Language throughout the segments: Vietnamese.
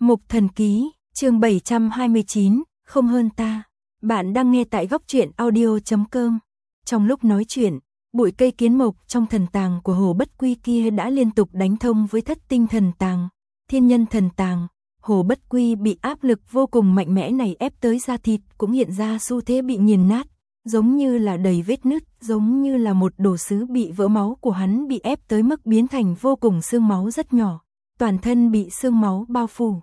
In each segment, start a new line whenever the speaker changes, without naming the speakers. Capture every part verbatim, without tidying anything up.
Mục Thần Ký, chương bảy trăm hai mươi chín, không hơn ta. Bạn đang nghe tại góc truyện audio chấm com. Trong lúc nói chuyện, bụi cây kiến mộc trong thần tàng của Hồ Bất Quy kia đã liên tục đánh thông với thất tinh thần tàng, thiên nhân thần tàng. Hồ Bất Quy bị áp lực vô cùng mạnh mẽ này ép tới da thịt cũng hiện ra xu thế bị nghiền nát, giống như là đầy vết nứt, giống như là một đồ sứ bị vỡ, máu của hắn bị ép tới mức biến thành vô cùng xương máu rất nhỏ, toàn thân bị xương máu bao phủ.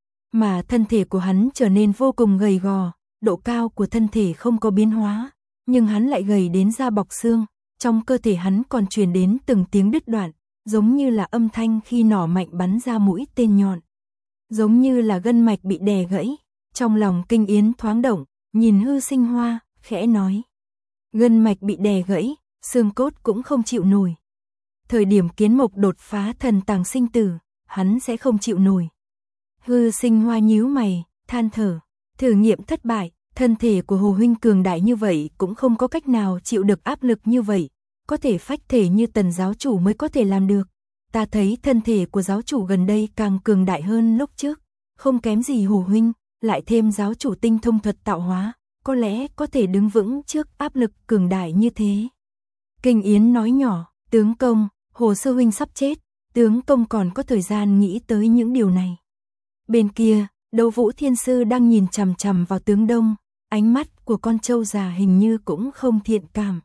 Mà thân thể của hắn trở nên vô cùng gầy gò, độ cao của thân thể không có biến hóa, nhưng hắn lại gầy đến da bọc xương, trong cơ thể hắn còn truyền đến từng tiếng đứt đoạn, giống như là âm thanh khi nỏ mạnh bắn ra mũi tên nhọn, giống như là gân mạch bị đè gãy. Trong lòng Kinh Yến thoáng động, nhìn Hư Sinh Hoa, khẽ nói: gân mạch bị đè gãy, xương cốt cũng không chịu nổi. Thời điểm kiến mộc đột phá thần tàng sinh tử, hắn sẽ không chịu nổi. Hư Sinh Hoa nhíu mày, than thở: thử nghiệm thất bại, thân thể của Hồ huynh cường đại như vậy cũng không có cách nào chịu được áp lực như vậy, có thể phách thể như Tần giáo chủ mới có thể làm được. Ta thấy thân thể của giáo chủ gần đây càng cường đại hơn lúc trước, không kém gì Hồ huynh, lại thêm giáo chủ tinh thông thuật tạo hóa, có lẽ có thể đứng vững trước áp lực cường đại như thế. Kinh Yến nói nhỏ: tướng công, Hồ sư huynh sắp chết, tướng công còn có thời gian nghĩ tới những điều này. Bên kia, Đấu Vũ Thiên Sư đang nhìn chằm chằm vào tướng Đông, ánh mắt của con trâu già hình như cũng không thiện cảm.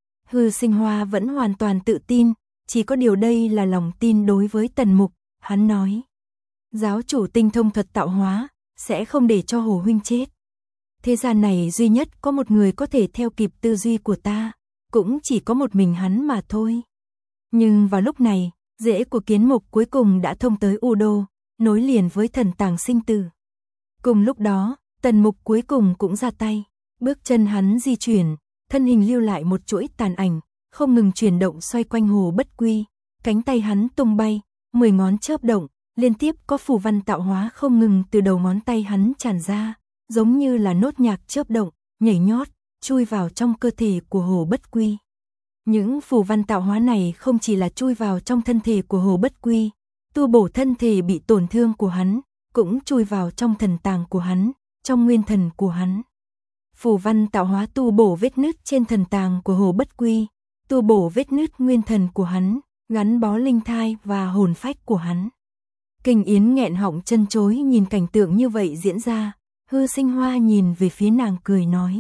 Hư Sinh Hoa vẫn hoàn toàn tự tin, chỉ có điều đây là lòng tin đối với Tần Mục. Hắn nói: giáo chủ tinh thông thuật tạo hóa, sẽ không để cho Hồ huynh chết. Thế gian này duy nhất có một người có thể theo kịp tư duy của ta, cũng chỉ có một mình hắn mà thôi. Nhưng vào lúc này, rễ của kiến mục cuối cùng đã thông tới U Đô, nối liền với thần tàng sinh tử. Cùng lúc đó, Tần Mục cuối cùng cũng ra tay, bước chân hắn di chuyển, thân hình lưu lại một chuỗi tàn ảnh, không ngừng chuyển động xoay quanh Hồ Bất Quy, cánh tay hắn tung bay, mười ngón chớp động, liên tiếp có phù văn tạo hóa không ngừng từ đầu ngón tay hắn tràn ra, giống như là nốt nhạc chớp động, nhảy nhót, chui vào trong cơ thể của Hồ Bất Quy. Những phù văn tạo hóa này không chỉ là chui vào trong thân thể của Hồ Bất Quy, tu bổ thân thể bị tổn thương của hắn, cũng chui vào trong thần tàng của hắn, trong nguyên thần của hắn. Phù văn tạo hóa tu bổ vết nứt trên thần tàng của Hồ Bất Quy, tu bổ vết nứt nguyên thần của hắn, gắn bó linh thai và hồn phách của hắn. Kinh Yến nghẹn họng chân chối nhìn cảnh tượng như vậy diễn ra. Hư Sinh Hoa nhìn về phía nàng cười nói: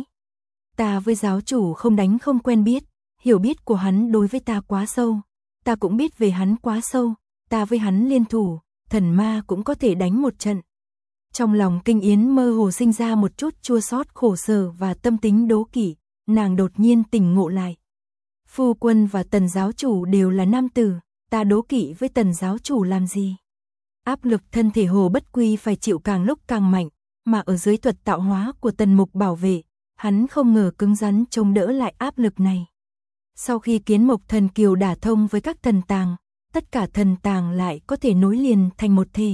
ta với giáo chủ không đánh không quen biết, hiểu biết của hắn đối với ta quá sâu, ta cũng biết về hắn quá sâu, ta với hắn liên thủ, thần ma cũng có thể đánh một trận. Trong lòng Kinh Yến mơ hồ sinh ra một chút chua xót khổ sở và tâm tính đố kỵ, nàng đột nhiên tỉnh ngộ lại. Phu quân và Tần giáo chủ đều là nam tử, ta đố kỵ với Tần giáo chủ làm gì? Áp lực thân thể Hồ Bất Quy phải chịu càng lúc càng mạnh, mà ở dưới thuật tạo hóa của Tần Mục bảo vệ, hắn không ngờ cứng rắn chống đỡ lại áp lực này. Sau khi kiến mộc thần kiều đả thông với các thần tàng, tất cả thần tàng lại có thể nối liền thành một thể.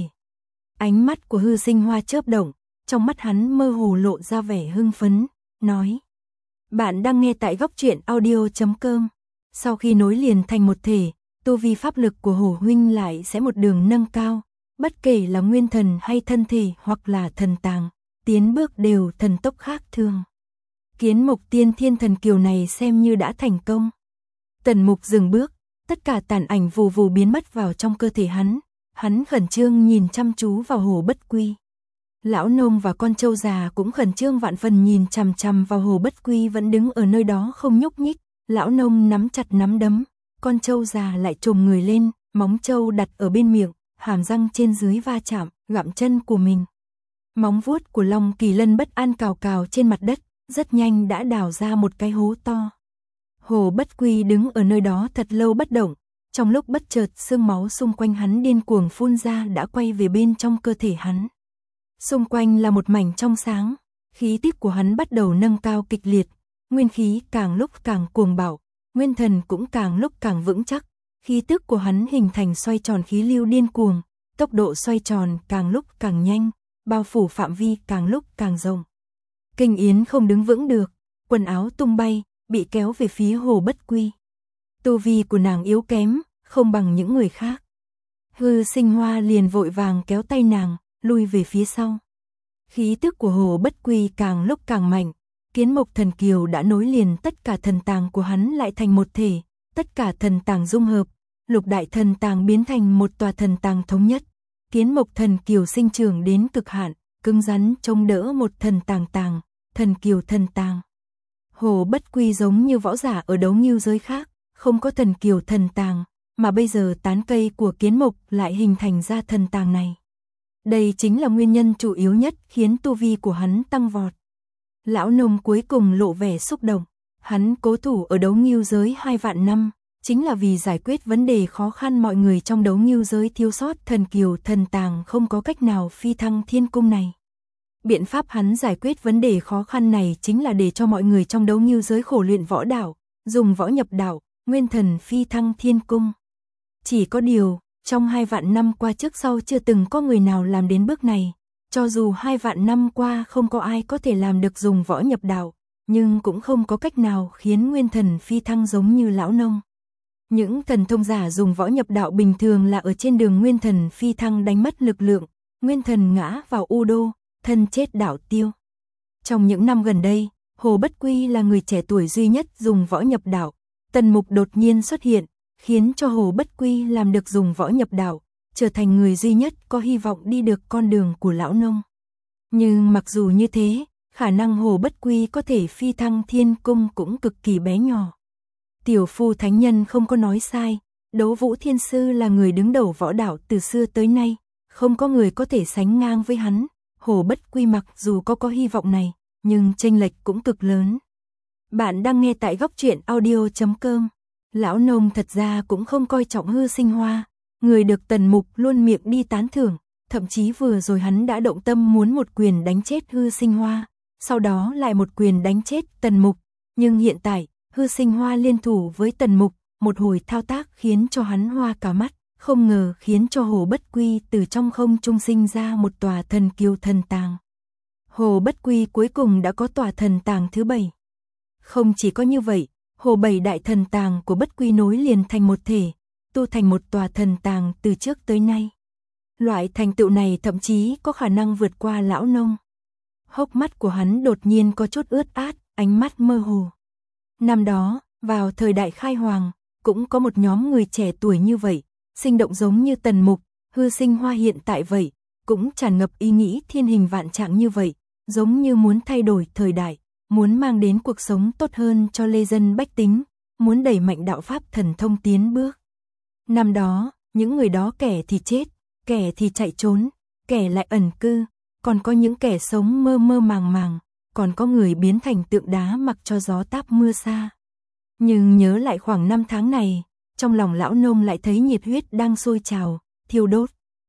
Ánh mắt của Hư Sinh Hoa chớp động, trong mắt hắn mơ hồ lộ ra vẻ hưng phấn, nói: bạn đang nghe tại góc truyện audio chấm com. Sau khi nối liền thành một thể, tu vi pháp lực của Hồ huynh lại sẽ một đường nâng cao, bất kể là nguyên thần hay thân thể hoặc là thần tàng, tiến bước đều thần tốc khác thường. Kiến mộc tiên thiên thần kiều này xem như đã thành công. Tần Mục dừng bước, tất cả tàn ảnh vù vù biến mất vào trong cơ thể hắn, hắn khẩn trương nhìn chăm chú vào Hồ Bất Quy. Lão nông và con trâu già cũng khẩn trương vạn phần nhìn chằm chằm vào Hồ Bất Quy vẫn đứng ở nơi đó không nhúc nhích. Lão nông nắm chặt nắm đấm, con trâu già lại trồm người lên, móng trâu đặt ở bên miệng, hàm răng trên dưới va chạm, gặm chân của mình. Móng vuốt của Long Kỳ Lân bất an cào cào trên mặt đất, rất nhanh đã đào ra một cái hố to. Hồ Bất Quy đứng ở nơi đó thật lâu bất động, trong lúc bất chợt xương máu xung quanh hắn điên cuồng phun ra đã quay về bên trong cơ thể hắn. Xung quanh là một mảnh trong sáng, khí tức của hắn bắt đầu nâng cao kịch liệt, nguyên khí càng lúc càng cuồng bạo, nguyên thần cũng càng lúc càng vững chắc, khí tức của hắn hình thành xoay tròn khí lưu điên cuồng, tốc độ xoay tròn càng lúc càng nhanh, bao phủ phạm vi càng lúc càng rộng. Kinh Yến không đứng vững được, quần áo tung bay, bị kéo về phía Hồ Bất Quy. Tu vi của nàng yếu kém, không bằng những người khác. Hư Sinh Hoa liền vội vàng kéo tay nàng, lui về phía sau. Khí tức của Hồ Bất Quy càng lúc càng mạnh, Kiến Mộc Thần Kiều đã nối liền tất cả thần tàng của hắn lại thành một thể, tất cả thần tàng dung hợp, lục đại thần tàng biến thành một tòa thần tàng thống nhất. Kiến Mộc Thần Kiều sinh trưởng đến cực hạn, cứng rắn chống đỡ một thần tàng tàng, thần kiều thần tàng. Hồ Bất Quy giống như võ giả ở đấu ngưu giới khác, không có thần kiều thần tàng, mà bây giờ tán cây của kiến mộc lại hình thành ra thần tàng này. Đây chính là nguyên nhân chủ yếu nhất khiến tu vi của hắn tăng vọt. Lão nông cuối cùng lộ vẻ xúc động, hắn cố thủ ở đấu ngưu giới hai vạn năm, chính là vì giải quyết vấn đề khó khăn mọi người trong đấu ngưu giới thiếu sót thần kiều thần tàng không có cách nào phi thăng thiên cung này. Biện pháp hắn giải quyết vấn đề khó khăn này chính là để cho mọi người trong đấu ngưu giới khổ luyện võ đạo, dùng võ nhập đạo, nguyên thần phi thăng thiên cung. Chỉ có điều, trong hai vạn năm qua trước sau chưa từng có người nào làm đến bước này, cho dù hai vạn năm qua không có ai có thể làm được dùng võ nhập đạo, nhưng cũng không có cách nào khiến nguyên thần phi thăng giống như lão nông. Những thần thông giả dùng võ nhập đạo bình thường là ở trên đường nguyên thần phi thăng đánh mất lực lượng, nguyên thần ngã vào u đô, thân chết đạo tiêu. Trong những năm gần đây, Hồ Bất Quy là người trẻ tuổi duy nhất dùng võ nhập đạo. Tần Mục đột nhiên xuất hiện, khiến cho Hồ Bất Quy làm được dùng võ nhập đạo, trở thành người duy nhất có hy vọng đi được con đường của lão nông. Nhưng mặc dù như thế, khả năng Hồ Bất Quy có thể phi thăng thiên cung cũng cực kỳ bé nhỏ. Tiểu Phu Thánh Nhân không có nói sai, Đấu Vũ Thiên Sư là người đứng đầu võ đạo từ xưa tới nay, không có người có thể sánh ngang với hắn. Hồ Bất Quy mặc dù có có hy vọng này, nhưng chênh lệch cũng cực lớn. Bạn đang nghe tại góc truyện audio chấm com. Lão nông thật ra cũng không coi trọng Hư Sinh Hoa, người được Tần Mục luôn miệng đi tán thưởng, thậm chí vừa rồi hắn đã động tâm muốn một quyền đánh chết Hư Sinh Hoa, sau đó lại một quyền đánh chết Tần Mục, nhưng hiện tại, Hư Sinh Hoa liên thủ với Tần Mục, một hồi thao tác khiến cho hắn hoa cả mắt, không ngờ khiến cho Hồ Bất Quy từ trong không trung sinh ra một tòa thần kiều thần tàng. Hồ Bất Quy cuối cùng đã có tòa thần tàng thứ bảy. Không chỉ có như vậy, Hồ bảy đại thần tàng của Bất Quy nối liền thành một thể, tu thành một tòa thần tàng từ trước tới nay. Loại thành tựu này thậm chí có khả năng vượt qua lão nông. Hốc mắt của hắn đột nhiên có chút ướt át, ánh mắt mơ hồ. Năm đó, vào thời đại khai hoàng, cũng có một nhóm người trẻ tuổi như vậy, sinh động giống như Tần Mục, Hư Sinh Hoa hiện tại vậy, cũng tràn ngập ý nghĩ thiên hình vạn trạng như vậy, giống như muốn thay đổi thời đại, muốn mang đến cuộc sống tốt hơn cho lê dân bách tính, muốn đẩy mạnh đạo pháp thần thông tiến bước. Năm đó, những người đó kẻ thì chết, kẻ thì chạy trốn, kẻ lại ẩn cư, còn có những kẻ sống mơ mơ màng màng, còn có người biến thành tượng đá mặc cho gió táp mưa xa. Nhưng nhớ lại khoảng năm tháng này, trong lòng lão nông lại thấy nhiệt huyết đang sôi trào, thiêu đốt.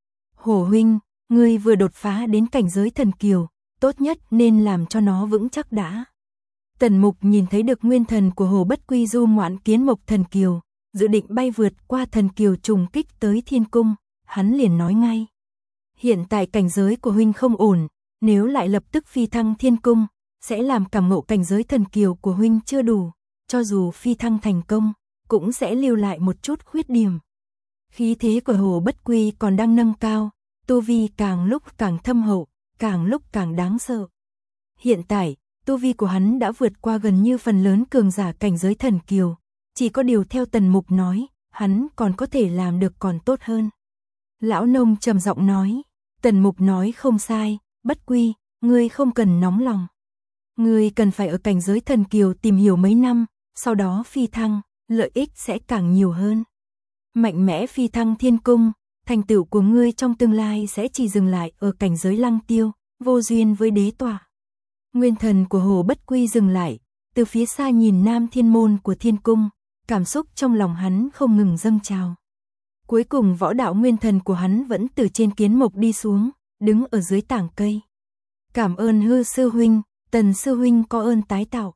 Hồ huynh, ngươi vừa đột phá đến cảnh giới thần kiều, tốt nhất nên làm cho nó vững chắc đã. Tần Mục nhìn thấy được nguyên thần của Hồ Bất Quy du ngoạn kiến mộc thần kiều, dự định bay vượt qua thần kiều trùng kích tới thiên cung, hắn liền nói ngay. Hiện tại cảnh giới của huynh không ổn, nếu lại lập tức phi thăng thiên cung, sẽ làm cảm ngộ cảnh giới thần kiều của huynh chưa đủ, cho dù phi thăng thành công, cũng sẽ lưu lại một chút khuyết điểm. Khí thế của Hồ Bất Quy còn đang nâng cao, tu vi càng lúc càng thâm hậu, càng lúc càng đáng sợ. Hiện tại, tu vi của hắn đã vượt qua gần như phần lớn cường giả cảnh giới thần kiều, chỉ có điều theo Tần Mục nói, hắn còn có thể làm được còn tốt hơn. Lão nông trầm giọng nói, Tần Mục nói không sai, Bất Quy, ngươi không cần nóng lòng. Ngươi cần phải ở cảnh giới thần kiều tìm hiểu mấy năm, sau đó phi thăng, lợi ích sẽ càng nhiều hơn. Mạnh mẽ phi thăng thiên cung, thành tựu của ngươi trong tương lai sẽ chỉ dừng lại ở cảnh giới lăng tiêu, vô duyên với đế tòa. Nguyên thần của Hồ Bất Quy dừng lại, từ phía xa nhìn nam thiên môn của thiên cung, cảm xúc trong lòng hắn không ngừng dâng trào. Cuối cùng võ đạo nguyên thần của hắn vẫn từ trên kiến mộc đi xuống, đứng ở dưới tảng cây. Cảm ơn Hư sư huynh, Tần sư huynh có ơn tái tạo.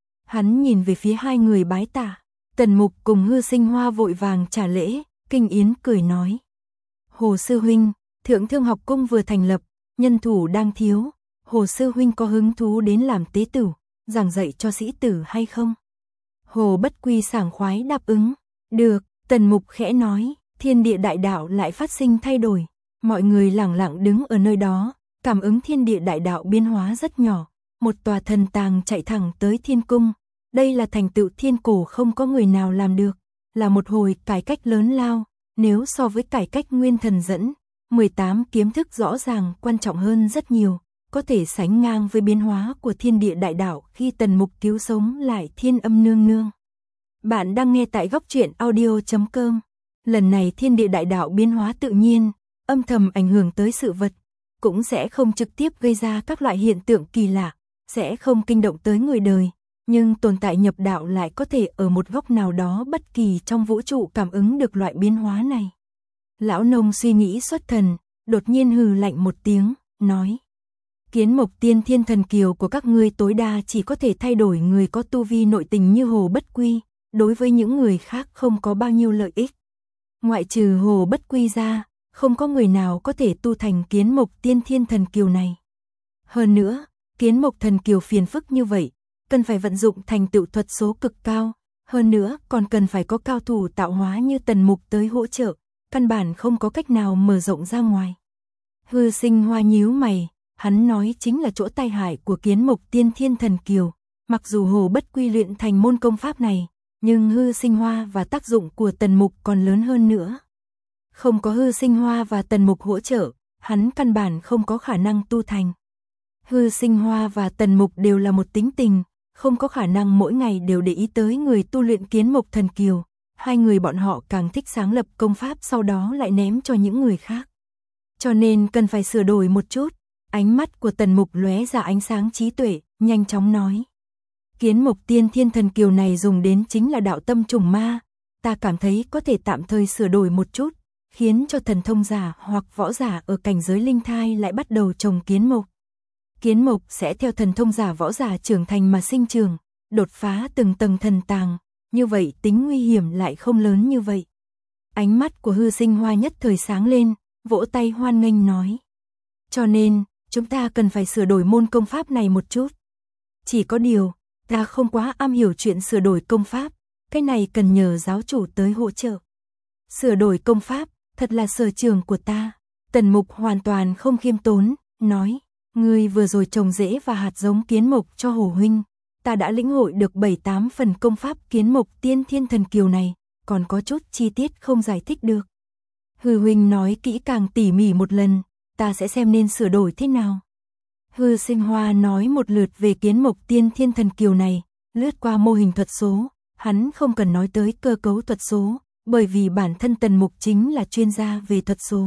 Hắn nhìn về phía hai người bái tạ, Tần Mục cùng Hư Sinh Hoa vội vàng trả lễ, Kinh Yến cười nói. Hồ sư huynh, Thượng Thương học cung vừa thành lập, nhân thủ đang thiếu, Hồ sư huynh có hứng thú đến làm tế tử, giảng dạy cho sĩ tử hay không? Hồ Bất Quy sảng khoái đáp ứng, được, Tần Mục khẽ nói, thiên địa đại đạo lại phát sinh thay đổi, Mọi người lặng lặng đứng ở nơi đó, cảm ứng thiên địa đại đạo biến hóa rất nhỏ, một tòa thần tàng chạy thẳng tới thiên cung. Đây là thành tựu thiên cổ không có người nào làm được, là một hồi cải cách lớn lao, nếu so với cải cách nguyên thần dẫn, mười tám kiếm thức rõ ràng quan trọng hơn rất nhiều, có thể sánh ngang với biến hóa của thiên địa đại đạo khi Tần Mục cứu sống lại Thiên Âm nương nương. Bạn đang nghe tại góc truyện audio chấm com. Lần này thiên địa đại đạo biến hóa tự nhiên, âm thầm ảnh hưởng tới sự vật, cũng sẽ không trực tiếp gây ra các loại hiện tượng kỳ lạ, sẽ không kinh động tới người đời, nhưng tồn tại nhập đạo lại có thể ở một góc nào đó bất kỳ trong vũ trụ cảm ứng được loại biến hóa này. Lão nông suy nghĩ xuất thần, đột nhiên hừ lạnh một tiếng, nói: Kiến Mộc Tiên Thiên Thần Kiều của các ngươi tối đa chỉ có thể thay đổi người có tu vi nội tình như Hồ Bất Quy, đối với những người khác không có bao nhiêu lợi ích. Ngoại trừ Hồ Bất Quy ra, không có người nào có thể tu thành Kiến Mộc Tiên Thiên Thần Kiều này. Hơn nữa, Kiến Mộc Thần Kiều phiền phức như vậy, cần phải vận dụng thành tựu thuật số cực cao, hơn nữa còn cần phải có cao thủ tạo hóa như Tần Mục tới hỗ trợ, căn bản không có cách nào mở rộng ra ngoài. Hư Sinh Hoa nhíu mày, hắn nói chính là chỗ tai hại của Kiến Mộc Tiên Thiên Thần Kiều, mặc dù Hồ Bất Quy luyện thành môn công pháp này, nhưng Hư Sinh Hoa và tác dụng của Tần Mục còn lớn hơn nữa. Không có Hư Sinh Hoa và Tần Mục hỗ trợ, hắn căn bản không có khả năng tu thành. Hư Sinh Hoa và Tần Mục đều là một tính tình, không có khả năng mỗi ngày đều để ý tới người tu luyện Kiến Mộc Thần Kiều, hai người bọn họ càng thích sáng lập công pháp sau đó lại ném cho những người khác. Cho nên cần phải sửa đổi một chút. Ánh mắt của Tần Mục lóe ra ánh sáng trí tuệ, nhanh chóng nói: Kiến Mộc Tiên Thiên Thần Kiều này dùng đến chính là đạo tâm trùng ma, ta cảm thấy có thể tạm thời sửa đổi một chút, khiến cho thần thông giả hoặc võ giả ở cảnh giới linh thai lại bắt đầu trồng kiến mộc. Kiến mộc sẽ theo thần thông giả võ giả trưởng thành mà sinh trưởng, đột phá từng tầng thần tàng, như vậy tính nguy hiểm lại không lớn như vậy. Ánh mắt của Hư Sinh Hoa nhất thời sáng lên, vỗ tay hoan nghênh nói: Cho nên, chúng ta cần phải sửa đổi môn công pháp này một chút. Chỉ có điều, ta không quá am hiểu chuyện sửa đổi công pháp, cái này cần nhờ giáo chủ tới hỗ trợ. Sửa đổi công pháp, thật là sở trường của ta. Tần Mục hoàn toàn không khiêm tốn, nói: Ngươi vừa rồi trồng rễ và hạt giống kiến mộc cho Hồ huynh, ta đã lĩnh hội được bảy tám phần công pháp Kiến Mộc Tiên Thiên Thần Kiều này, còn có chút chi tiết không giải thích được. Hư huynh nói kỹ càng tỉ mỉ một lần, ta sẽ xem nên sửa đổi thế nào. Hư Sinh Hoa nói một lượt về Kiến Mộc Tiên Thiên Thần Kiều này, lướt qua mô hình thuật số, hắn không cần nói tới cơ cấu thuật số, bởi vì bản thân Tần Mục chính là chuyên gia về thuật số.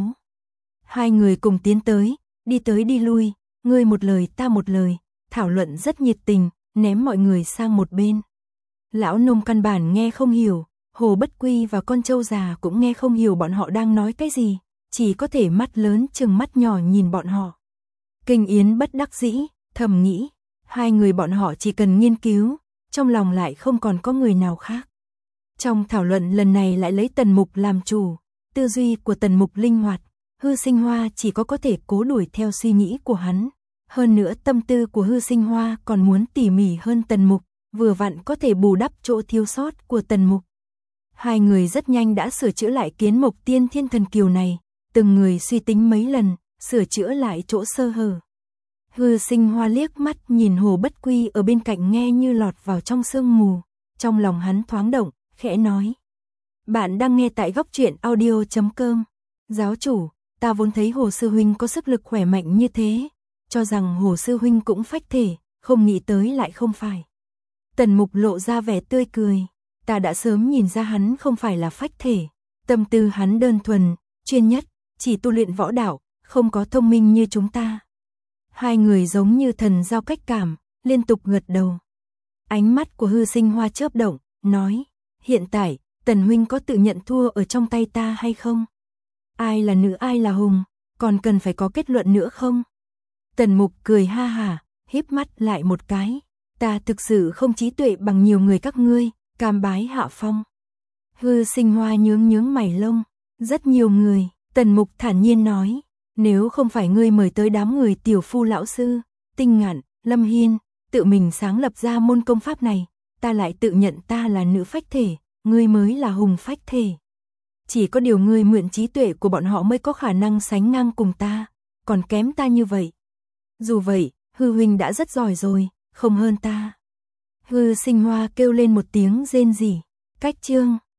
Hai người cùng tiến tới, đi tới đi lui, ngươi một lời ta một lời, thảo luận rất nhiệt tình, ném mọi người sang một bên. Lão nông căn bản nghe không hiểu, Hồ Bất Quy và con trâu già cũng nghe không hiểu bọn họ đang nói cái gì, chỉ có thể mắt lớn chừng mắt nhỏ nhìn bọn họ. Kinh Yến bất đắc dĩ, thầm nghĩ, hai người bọn họ chỉ cần nghiên cứu, trong lòng lại không còn có người nào khác. Trong thảo luận lần này lại lấy Tần Mục làm chủ, tư duy của Tần Mục linh hoạt, Hư Sinh Hoa chỉ có có thể cố đuổi theo suy nghĩ của hắn. Hơn nữa tâm tư của Hư Sinh Hoa còn muốn tỉ mỉ hơn Tần Mục, vừa vặn có thể bù đắp chỗ thiếu sót của Tần Mục. Hai người rất nhanh đã sửa chữa lại Kiến Mộc Tiên Thiên Thần Kiều này, từng người suy tính mấy lần, sửa chữa lại chỗ sơ hở. Hư Sinh Hoa liếc mắt nhìn Hồ Bất Quy ở bên cạnh nghe như lọt vào trong sương mù, trong lòng hắn thoáng động, khẽ nói: Bạn đang nghe tại góc truyện audio chấm com. Giáo chủ, ta vốn thấy Hồ Sư Huynh có sức lực khỏe mạnh như thế, cho rằng Hồ Sư Huynh cũng phách thể, không nghĩ tới lại không phải. Tần Mục lộ ra vẻ tươi cười, ta đã sớm nhìn ra hắn không phải là phách thể, tâm tư hắn đơn thuần, chuyên nhất, chỉ tu luyện võ đạo, không có thông minh như chúng ta. Hai người giống như thần giao cách cảm, liên tục gật đầu. Ánh mắt của Hư Sinh Hoa chớp động, nói: Hiện tại, Tần huynh có tự nhận thua ở trong tay ta hay không? Ai là nữ ai là hùng, còn cần phải có kết luận nữa không? Tần Mục cười ha hả, híp mắt lại một cái, ta thực sự không trí tuệ bằng nhiều người các ngươi, cam bái hạ phong. Hư Sinh Hoa nhướng nhướng mày lông, rất nhiều người. Tần Mục thản nhiên nói, nếu không phải ngươi mời tới đám người tiểu phu lão sư, Tinh Ngạn, Lâm Hiên, tự mình sáng lập ra môn công pháp này, ta lại tự nhận ta là nữ phách thể, ngươi mới là hùng phách thể. chỉ có điều ngươi mượn trí tuệ của bọn họ mới có khả năng sánh ngang cùng ta, còn kém ta như vậy. Dù vậy, hư huynh đã rất giỏi rồi, không hơn ta. Hư Sinh Hoa kêu lên một tiếng rên rỉ. Cách chương